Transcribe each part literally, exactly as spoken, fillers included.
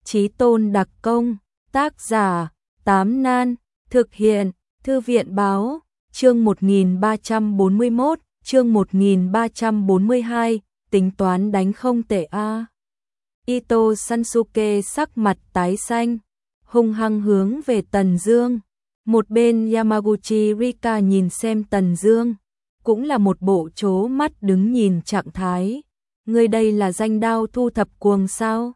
Chí tôn đặc công, tác giả, Tám Nan, thực hiện, Thư viện báo, chương một nghìn ba trăm bốn mươi mốt, chương một nghìn ba trăm bốn mươi hai, tính toán đánh không tệ a. Ito Sansuke sắc mặt tái xanh, hung hăng hướng về Tần Dương. Một bên Yamaguchi Rika nhìn xem Tần Dương, cũng là một bộ trố mắt đứng nhìn trạng thái. Ngươi đây là danh đao thu thập cuồng sao?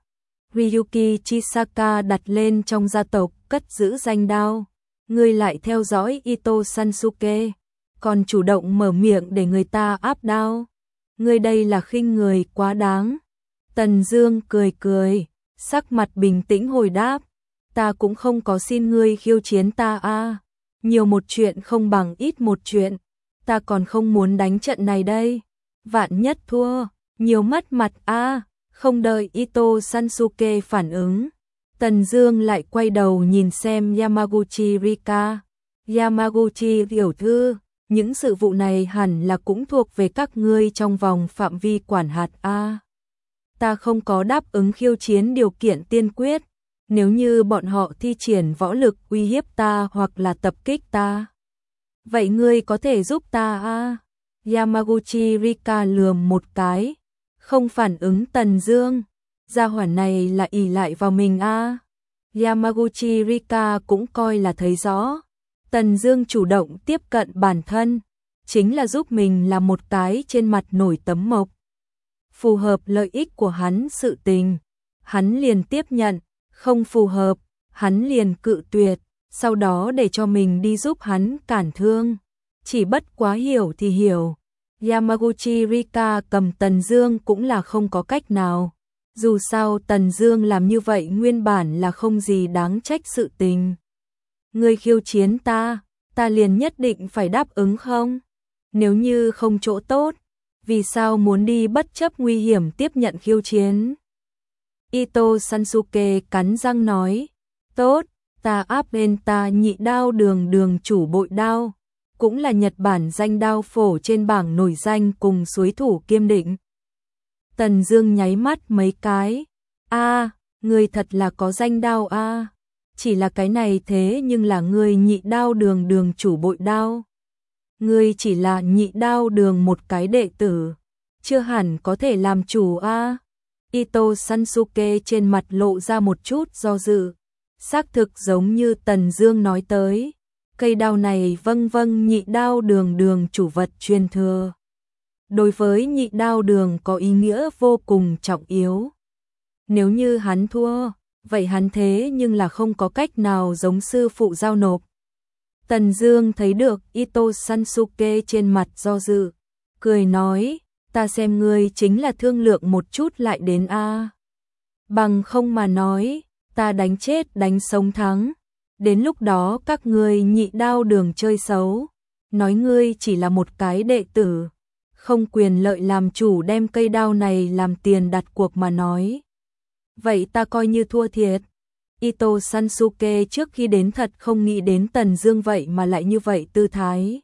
Ryuki Chisaka đặt lên trong gia tộc cất giữ danh đao. Ngươi lại theo dõi Ito Sansuke, còn chủ động mở miệng để người ta áp đao. Ngươi đây là khinh người quá đáng. Tần Dương cười cười, sắc mặt bình tĩnh hồi đáp. Ta cũng không có xin ngươi khiêu chiến ta a. Nhiều một chuyện không bằng ít một chuyện. Ta còn không muốn đánh trận này đây. Vạn nhất thua, nhiều mất mặt a. Không đợi Ito Sansuke phản ứng, Tần Dương lại quay đầu nhìn xem Yamaguchi Rika. Yamaguchi tiểu thư, những sự vụ này hẳn là cũng thuộc về các ngươi trong vòng phạm vi quản hạt a. Ta không có đáp ứng khiêu chiến điều kiện tiên quyết, nếu như bọn họ thi triển võ lực uy hiếp ta hoặc là tập kích ta, vậy ngươi có thể giúp ta a? Yamaguchi Rika lườm một cái, không phản ứng Tần Dương. Gia hỏa này là ỷ lại vào mình a. Yamaguchi Rika cũng coi là thấy rõ, Tần Dương chủ động tiếp cận bản thân, chính là giúp mình làm một cái trên mặt nổi tấm mộc. Phù hợp lợi ích của hắn sự tình, hắn liền tiếp nhận, không phù hợp, hắn liền cự tuyệt, sau đó để cho mình đi giúp hắn cản thương. Chỉ bất quá hiểu thì hiểu, Yamaguchi Rika cầm Tần Dương cũng là không có cách nào. Dù sao Tần Dương làm như vậy nguyên bản là không gì đáng trách sự tình. Ngươi khiêu chiến ta, ta liền nhất định phải đáp ứng không? Nếu như không chỗ tốt, vì sao muốn đi bất chấp nguy hiểm tiếp nhận khiêu chiến? Ito Sansuke cắn răng nói, tốt, ta áp lên ta nhị đao đường đường chủ bội đao, cũng là Nhật Bản danh đao phổ trên bảng nổi danh cùng suối thủ kiêm định. Tần Dương nháy mắt mấy cái, a, ngươi thật là có danh đao a, chỉ là cái này thế nhưng là ngươi nhị đao đường đường chủ bội đao. Ngươi chỉ là nhị đao đường một cái đệ tử, chưa hẳn có thể làm chủ a. Ito Sansuke trên mặt lộ ra một chút do dự, xác thực giống như Tần Dương nói tới, cây đao này vâng vâng nhị đao đường đường chủ vật truyền thừa. Đối với nhị đao đường có ý nghĩa vô cùng trọng yếu. Nếu như hắn thua, vậy hắn thế nhưng là không có cách nào giống sư phụ giao nộp. Tần Dương thấy được Ito Sansuke trên mặt do dự, cười nói, ta xem ngươi chính là thương lượng một chút lại đến a. Bằng không mà nói, ta đánh chết đánh sống thắng. Đến lúc đó các ngươi nhị đao đường chơi xấu, nói ngươi chỉ là một cái đệ tử, không quyền lợi làm chủ đem cây đao này làm tiền đặt cuộc mà nói. Vậy ta coi như thua thiệt. Ito Sansuke trước khi đến thật không nghĩ đến Tần Dương vậy mà lại như vậy tư thái.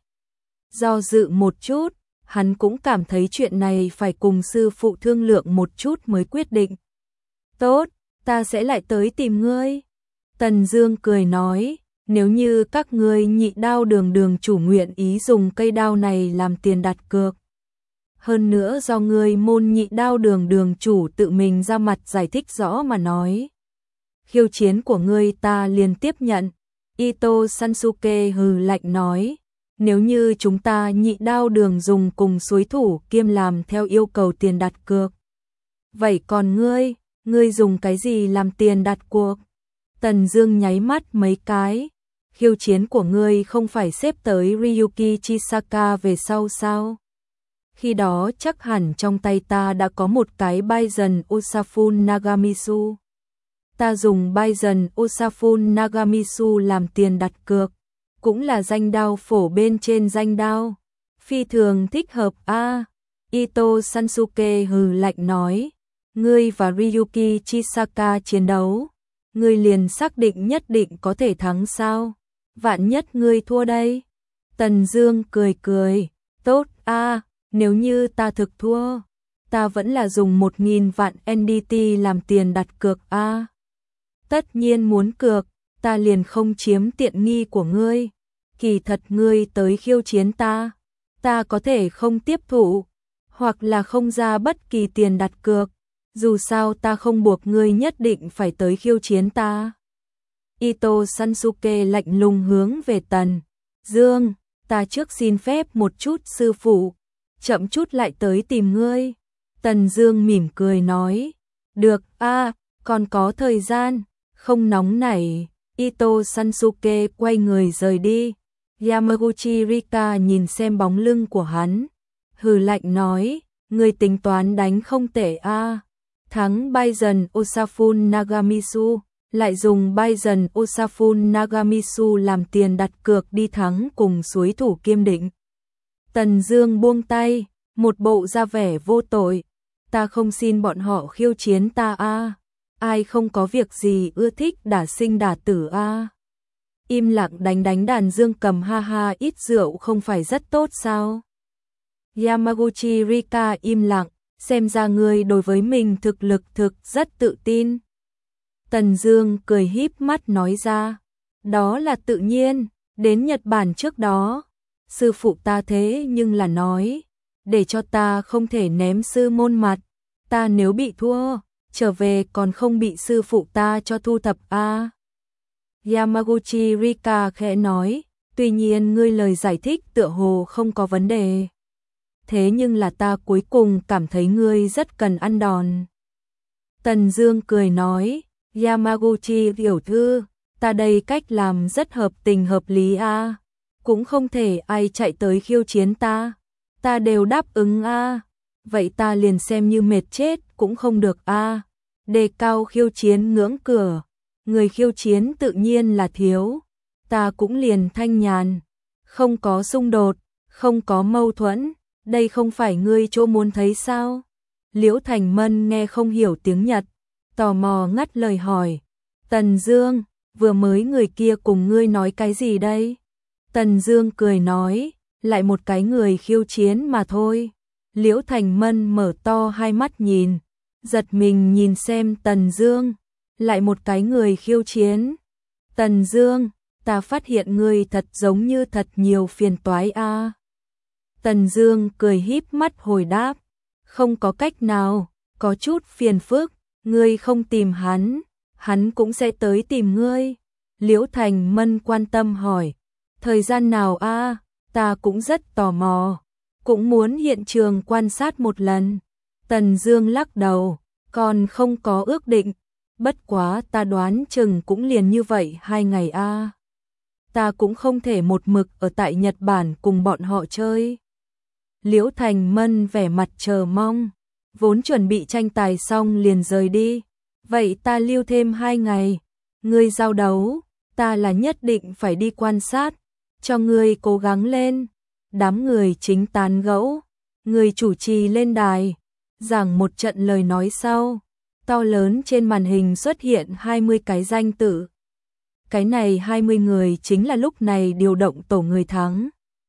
Do dự một chút, hắn cũng cảm thấy chuyện này phải cùng sư phụ thương lượng một chút mới quyết định. Tốt, ta sẽ lại tới tìm ngươi. Tần Dương cười nói, nếu như các ngươi nhị đao đường đường chủ nguyện ý dùng cây đao này làm tiền đặt cược. Hơn nữa do ngươi môn nhị đao đường đường chủ tự mình ra mặt giải thích rõ mà nói. Khiêu chiến của ngươi ta liền tiếp nhận. Ito Sansuke hừ lạnh nói, nếu như chúng ta nhị đao đường dùng cùng suối thủ kiêm làm theo yêu cầu tiền đặt cược. Vậy còn ngươi, ngươi dùng cái gì làm tiền đặt cuộc? Tần Dương nháy mắt mấy cái, khiêu chiến của ngươi không phải xếp tới Ryuki Chisaka về sau sao? Khi đó chắc hẳn trong tay ta đã có một cái Baizen Usafun Nagamitsu. Ta dùng Baizen Usafun Nagamitsu làm tiền đặt cược, cũng là danh đao phổ bên trên danh đao, phi thường thích hợp a. Ito Sansuke hừ lạnh nói, ngươi và Ryuki Chisaka chiến đấu, ngươi liền xác định nhất định có thể thắng sao? Vạn nhất ngươi thua đây? Tần Dương cười cười, tốt a, nếu như ta thực thua, ta vẫn là dùng một nghìn vạn en đê tê làm tiền đặt cược a. tất nhiên muốn cược, ta liền không chiếm tiện nghi của ngươi. Kỳ thật ngươi tới khiêu chiến ta, ta có thể không tiếp thụ, hoặc là không ra bất kỳ tiền đặt cược, dù sao ta không buộc ngươi nhất định phải tới khiêu chiến ta. Ito Sansuke lạnh lùng hướng về Tần Dương, ta trước xin phép một chút sư phụ, chậm chút lại tới tìm ngươi. Tần Dương mỉm cười nói, được a, còn có thời gian, không nóng nảy. Ito Sansuke quay người rời đi. Yamaguchi Rika nhìn xem bóng lưng của hắn, hừ lạnh nói, ngươi tính toán đánh không tệ a. Thắng Bison Osafune Nagamitsu, lại dùng Bison Osafune Nagamitsu làm tiền đặt cược đi thắng cùng suối thủ Kiêm Định. Tần Dương buông tay, một bộ ra vẻ vô tội, ta không xin bọn họ khiêu chiến ta a, ai không có việc gì ưa thích đả sinh đả tử a. Im lặng đánh đánh đàn dương cầm, ha ha, ít rượu không phải rất tốt sao? Yamaguchi Rika im lặng, xem ra ngươi đối với mình thực lực thực rất tự tin. Tần Dương cười híp mắt nói ra, đó là tự nhiên, đến Nhật Bản trước đó, sư phụ ta thế nhưng là nói, để cho ta không thể ném sư môn mặt, ta nếu bị thua, trở về còn không bị sư phụ ta cho thu thập a. Yamaguchi Rika khẽ nói, tuy nhiên ngươi lời giải thích tựa hồ không có vấn đề. Thế nhưng là ta cuối cùng cảm thấy ngươi rất cần ăn đòn. Tần Dương cười nói, Yamaguchi tiểu thư, ta đây cách làm rất hợp tình hợp lý a, cũng không thể ai chạy tới khiêu chiến ta, ta đều đáp ứng a, vậy ta liền xem như mệt chết cũng không được a. Đề cao khiêu chiến ngưỡng cửa, người khiêu chiến tự nhiên là thiếu, ta cũng liền thanh nhàn, không có xung đột, không có mâu thuẫn, đây không phải ngươi chỗ muốn thấy sao? Liễu Thành Mân nghe không hiểu tiếng Nhật, tò mò ngắt lời hỏi, Tần Dương, vừa mới người kia cùng ngươi nói cái gì đây? Tần Dương cười nói, lại một cái người khiêu chiến mà thôi. Liễu Thành Mân mở to hai mắt nhìn, giật mình nhìn xem Tần Dương, lại một cái người khiêu chiến. Tần Dương, ta phát hiện ngươi thật giống như thật nhiều phiền toái a. Tần Dương cười híp mắt hồi đáp, không có cách nào, có chút phiền phức, ngươi không tìm hắn, hắn cũng sẽ tới tìm ngươi. Liễu Thành Mân quan tâm hỏi, thời gian nào a? Ta cũng rất tò mò, cũng muốn hiện trường quan sát một lần. Tần Dương lắc đầu, còn không có ước định, bất quá ta đoán chừng cũng liền như vậy hai ngày a. Ta cũng không thể một mực ở tại Nhật Bản cùng bọn họ chơi. Liễu Thành Mân vẻ mặt chờ mong, vốn chuẩn bị tranh tài xong liền rời đi. Vậy ta lưu thêm hai ngày, ngươi giao đấu, ta là nhất định phải đi quan sát, cho ngươi cố gắng lên. Đám người chính tán gẫu, người chủ trì lên đài, giảng một trận lời nói sau, to lớn trên màn hình xuất hiện hai mươi cái danh tự. Cái này hai mươi người chính là lúc này điều động tổ người thắng,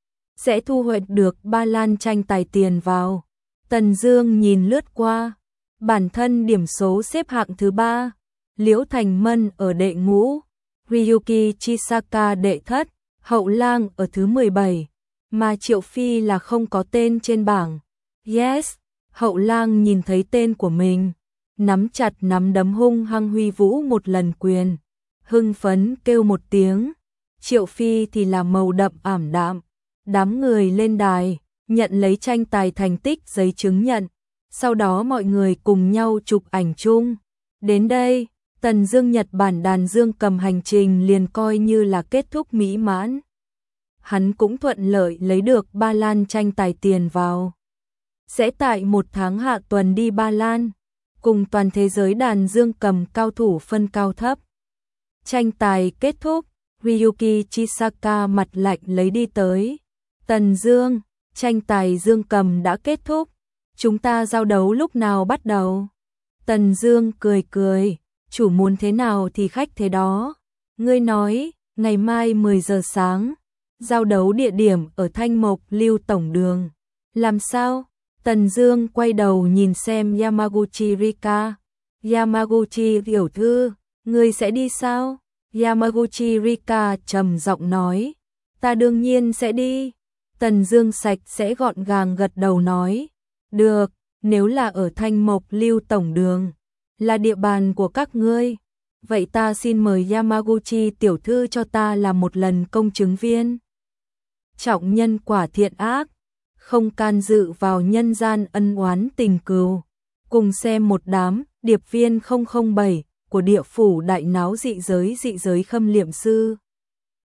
sẽ thu hoạch được ba lan tranh tài tiền vào. Tần Dương nhìn lướt qua, bản thân điểm số xếp hạng thứ ba, Liễu Thành Mân ở đệ ngũ, Ryuki Chisaka đệ thất, Hậu Lang ở thứ mười bảy, mà Triệu Phi là không có tên trên bảng. Yes, Hậu Lang nhìn thấy tên của mình, nắm chặt nắm đấm hung hăng huy vũ một lần quyền, hưng phấn kêu một tiếng. Triệu Phi thì là màu đậm ảm đạm. Đám người lên đài, nhận lấy tranh tài thành tích giấy chứng nhận, sau đó mọi người cùng nhau chụp ảnh chung. Đến đây, Tần Dương Nhật Bản đàn dương cầm hành trình liền coi như là kết thúc mỹ mãn. Hắn cũng thuận lợi lấy được Ba Lan tranh tài tiền vào. Sẽ tại một tháng hạ tuần đi Ba Lan, cùng toàn thế giới đàn dương cầm cao thủ phân cao thấp. Tranh tài kết thúc, Ryuki Chisaka mặt lạnh lấy đi tới. Tần Dương, tranh tài dương cầm đã kết thúc, chúng ta giao đấu lúc nào bắt đầu? Tần Dương cười cười, chủ muốn thế nào thì khách thế đó. Ngươi nói, ngày mai mười giờ sáng, giao đấu địa điểm ở Thanh Mộc Lưu Tổng Đường. Làm sao? Tần Dương quay đầu nhìn xem Yamaguchi Rika. Yamaguchi tiểu thư, Ngươi sẽ đi sao? Yamaguchi Rika trầm giọng nói. Ta đương nhiên sẽ đi. Tần Dương sạch sẽ gọn gàng gật đầu nói. Được, nếu là ở Thanh Mộc Lưu Tổng Đường, là địa bàn của các ngươi. Vậy ta xin mời Yamaguchi tiểu thư cho ta làm một lần công chứng viên. Trọng nhân quả thiện ác, không can dự vào nhân gian ân oán tình cừu. Cùng xem một đám điệp viên không không bảy của địa phủ đại náo dị giới dị giới khâm liệm sư.